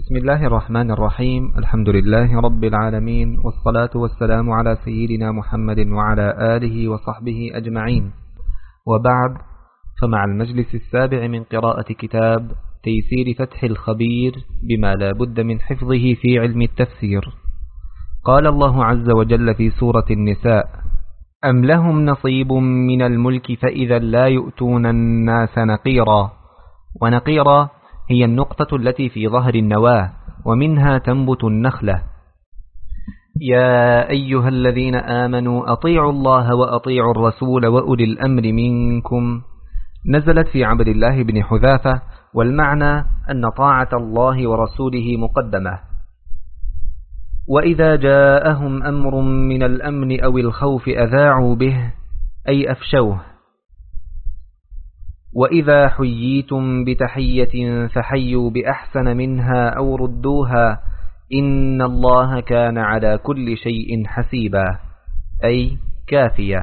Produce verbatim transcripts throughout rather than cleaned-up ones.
بسم الله الرحمن الرحيم. الحمد لله رب العالمين، والصلاة والسلام على سيدنا محمد وعلى آله وصحبه أجمعين، وبعد، فمع المجلس السابع من قراءة كتاب تيسير فتح الخبير بما لا بد من حفظه في علم التفسير. قال الله عز وجل في سورة النساء: أم لهم نصيب من الملك فإذا لا يؤتون الناس نقيرا. ونقيرا هي النقطة التي في ظهر النواة، ومنها تنبت النخلة. يا أيها الذين آمنوا أطيعوا الله وأطيعوا الرسول وأولي الأمر منكم، نزلت في عبد الله بن حذافة، والمعنى أن طاعة الله ورسوله مقدمة. وإذا جاءهم أمر من الأمن أو الخوف أذاعوا به، أي أفشوه. وإذا حييتم بتحية فحيوا بأحسن منها أو ردوها إن الله كان على كل شيء حسيبا، أي كافيا.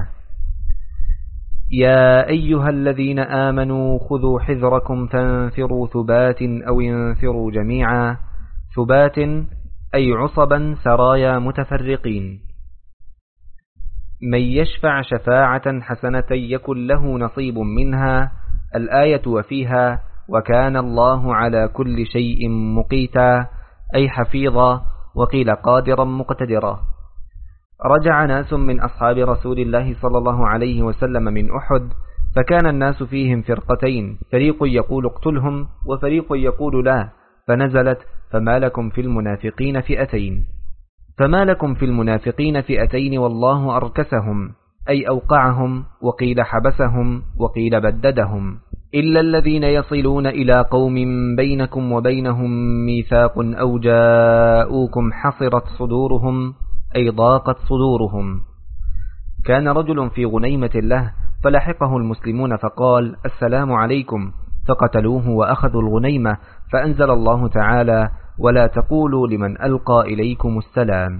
يا أيها الذين آمنوا خذوا حذركم فانفروا ثبات أو انفروا جميعا. ثبات أي عصبا سرايا متفرقين. من يشفع شفاعة حسنة يكن له نصيب منها، الآية وفيها وكان الله على كل شيء مقيتا، أي حفيظا، وقيل قادرا مقتدرا. رجع ناس من أصحاب رسول الله صلى الله عليه وسلم من أحد، فكان الناس فيهم فرقتين، فريق يقول اقتلهم وفريق يقول لا، فنزلت فما لكم في المنافقين فئتين. فما لكم في المنافقين فئتين والله أركسهم، أي أوقعهم، وقيل حبسهم، وقيل بددهم. إلا الذين يصلون إلى قوم بينكم وبينهم ميثاق أو جاءوكم حصرت صدورهم، أي ضاقت صدورهم. كان رجل في غنيمة له، فلحقه المسلمون فقال: السلام عليكم، فقتلوه وأخذوا الغنيمة، فأنزل الله تعالى: ولا تقولوا لمن ألقى إليكم السلام.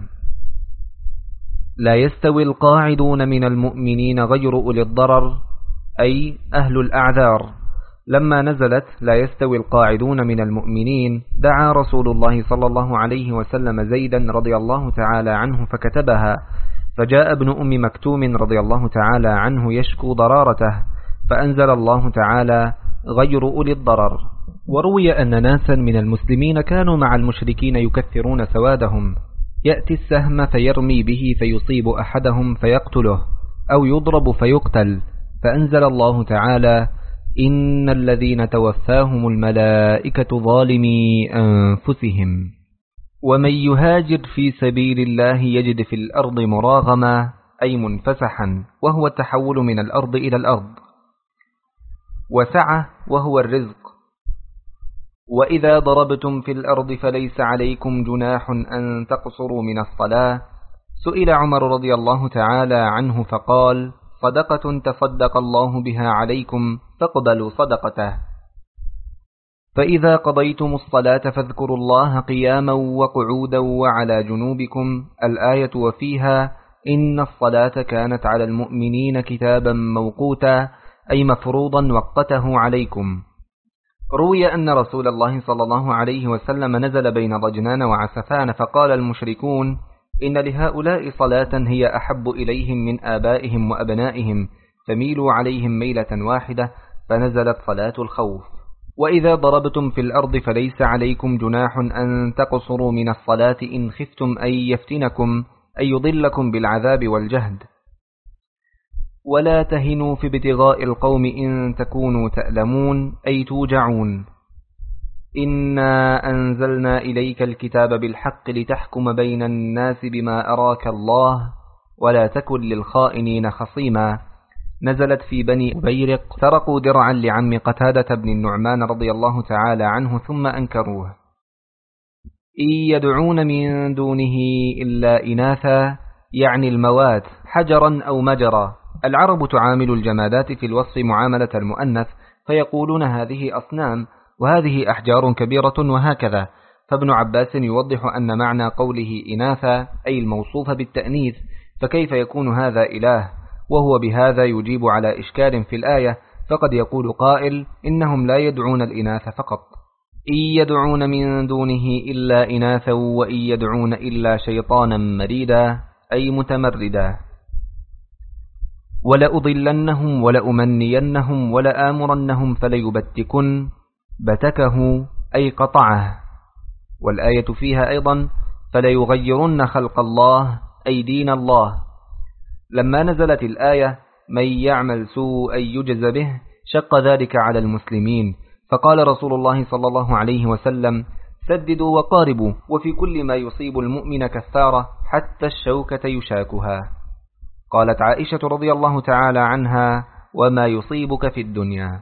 لا يستوي القاعدون من المؤمنين غير أولي الضرر، أي أهل الأعذار. لما نزلت لا يستوي القاعدون من المؤمنين، دعا رسول الله صلى الله عليه وسلم زيدا رضي الله تعالى عنه فكتبها، فجاء ابن أم مكتوم رضي الله تعالى عنه يشكو ضرارته، فأنزل الله تعالى: غير أولي الضرر. وروي أن ناسا من المسلمين كانوا مع المشركين يكثرون سوادهم، يأتي السهم فيرمي به فيصيب أحدهم فيقتله، أو يضرب فيقتل، فأنزل الله تعالى: إن الذين توفاهم الملائكة ظالمي أنفسهم ومن يهاجر في سبيل الله يجد في الأرض مراغما، أي منفسحا، وهو التحول من الأرض إلى الأرض. وسعة وهو الرزق. وإذا ضربتم في الأرض فليس عليكم جناح أن تقصروا من الصلاة. سئل عمر رضي الله تعالى عنه فقال: صدقة تصدق الله بها عليكم فاقبلوا صدقته. فإذا قضيتم الصلاة فاذكروا الله قياما وقعودا وعلى جنوبكم، الآية وفيها إن الصلاة كانت على المؤمنين كتابا موقوتا، أي مفروضا وقته عليكم. روي أن رسول الله صلى الله عليه وسلم نزل بين ضجنان وعسفان، فقال المشركون: إن لهؤلاء صلاة هي أحب إليهم من آبائهم وأبنائهم، فميلوا عليهم ميلة واحدة، فنزلت صلاة الخوف. وإذا ضربتم في الأرض فليس عليكم جناح أن تقصروا من الصلاة إن خفتم أن يفتنكم، أي يضلكم بالعذاب والجهد. ولا تهنوا في ابتغاء القوم إن تكونوا تألمون، أي توجعون. إنا أنزلنا إليك الكتاب بالحق لتحكم بين الناس بما أراك الله ولا تكن للخائنين خصيما. نزلت في بني أبيرق، سرقوا درعا لعم قتادة بن النعمان رضي الله تعالى عنه ثم أنكروه. إن يدعون من دونه إلا إناثا، يعني الموات، حجرا أو مجرا. العرب تعامل الجمادات في الوصف معاملة المؤنث، فيقولون هذه أصنام وهذه أحجار كبيرة وهكذا. فابن عباس يوضح أن معنى قوله إناثا أي الموصوف بالتأنيث، فكيف يكون هذا إله؟ وهو بهذا يجيب على إشكال في الآية، فقد يقول قائل إنهم لا يدعون الإناث فقط. إن يدعون من دونه إلا إناثا وإن يدعون إلا شيطانا مريدا أي متمردا. ولأضلنهم ولأمنينهم ولآمرنهم فليبتكن بتكه أي قطعه. والآية فيها أيضا فليغيرن خلق الله أي دين الله. لما نزلت الآية من يعمل سوءا يجز به شق ذلك على المسلمين، فقال رسول الله صلى الله عليه وسلم سددوا وقاربوا، وفي كل ما يصيب المؤمن كفارة حتى الشوكة يشاكها. قالت عائشة رضي الله تعالى عنها وما يصيبك في الدنيا.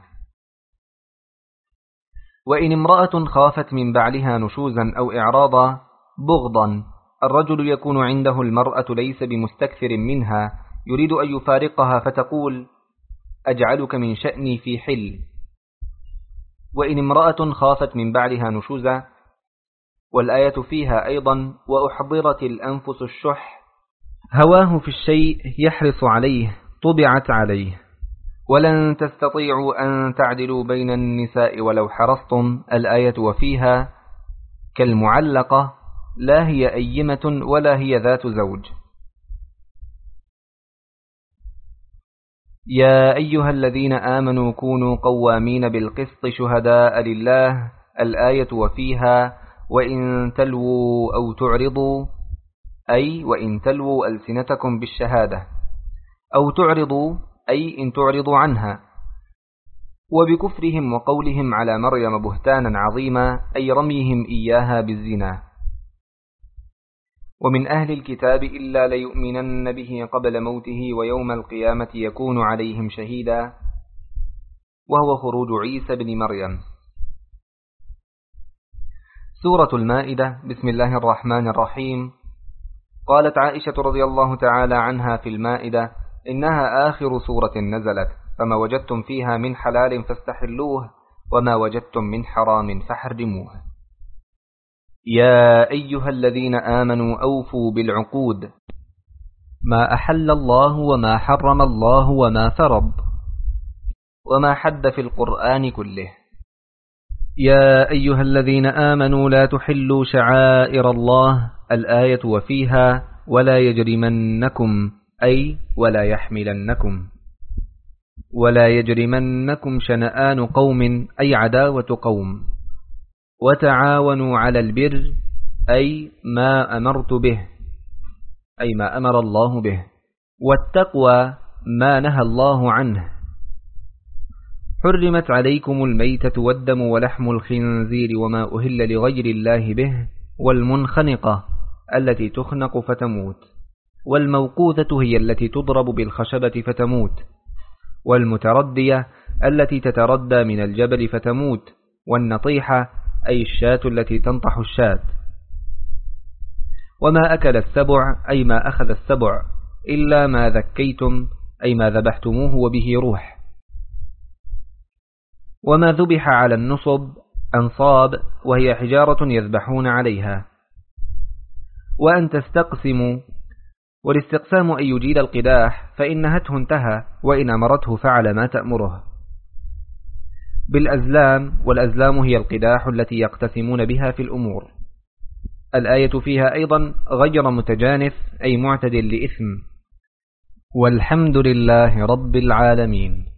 وإن امرأة خافت من بعلها نشوزا أو إعراضا بغضا، الرجل يكون عنده المرأة ليس بمستكثر منها يريد أن يفارقها فتقول أجعلك من شأني في حل. وإن امرأة خافت من بعلها نشوزا، والآية فيها أيضا وأحضرت الأنفس الشح، هواه في الشيء يحرص عليه طبعت عليه. ولن تستطيعوا أن تعدلوا بين النساء ولو حرصتم، الآية وفيها كالمعلقة لا هي أيمة ولا هي ذات زوج. يا أيها الذين آمنوا كونوا قوامين بالقسط شهداء لله، الآية وفيها وإن تلووا أو تعرضوا، أي وإن تلووا ألسنتكم بالشهادة، أو تعرضوا أي إن تعرضوا عنها. وبكفرهم وقولهم على مريم بهتانا عظيما أي رميهم إياها بالزنا. ومن أهل الكتاب إلا ليؤمنن به قبل موته ويوم القيامة يكون عليهم شهيدا، وهو خروج عيسى بن مريم. سورة المائدة. بسم الله الرحمن الرحيم. قالت عائشة رضي الله تعالى عنها في المائدة إنها آخر سورة نزلت، فما وجدتم فيها من حلال فاستحلوه وما وجدتم من حرام فحرموه. يا أيها الذين آمنوا أوفوا بالعقود، ما أحل الله وما حرم الله وما فرض وما حد في القرآن كله. يا أيها الذين آمنوا لا تحلوا شعائر الله، الآية وفيها ولا يجرمنكم أي ولا يحملنكم. ولا يجرمنكم شنآن قوم أي عداوة قوم. وتعاونوا على البر أي ما أمرت به أي ما أمر الله به، والتقوى ما نهى الله عنه. حرمت عليكم الميتة والدم ولحم الخنزير وما أهل لغير الله به، والمنخنقة التي تخنق فتموت، والموقوذة هي التي تضرب بالخشبة فتموت، والمتردية التي تتردى من الجبل فتموت، والنطيحة أي الشاة التي تنطح الشاة. وما أكل السبع أي ما أخذ السبع، إلا ما ذكيتم أي ما ذبحتموه وبه روح. وما ذبح على النصب أنصاب، وهي حجارة يذبحون عليها. وأن تستقسموا، والاستقسام أن يجيل القداح، فإن نهته انتهى، وإن أمرته فعل ما تأمره. بالأزلام، والأزلام هي القداح التي يقتسمون بها في الأمور. الآية فيها أيضا غير متجانف أي معتد لإثم. والحمد لله رب العالمين.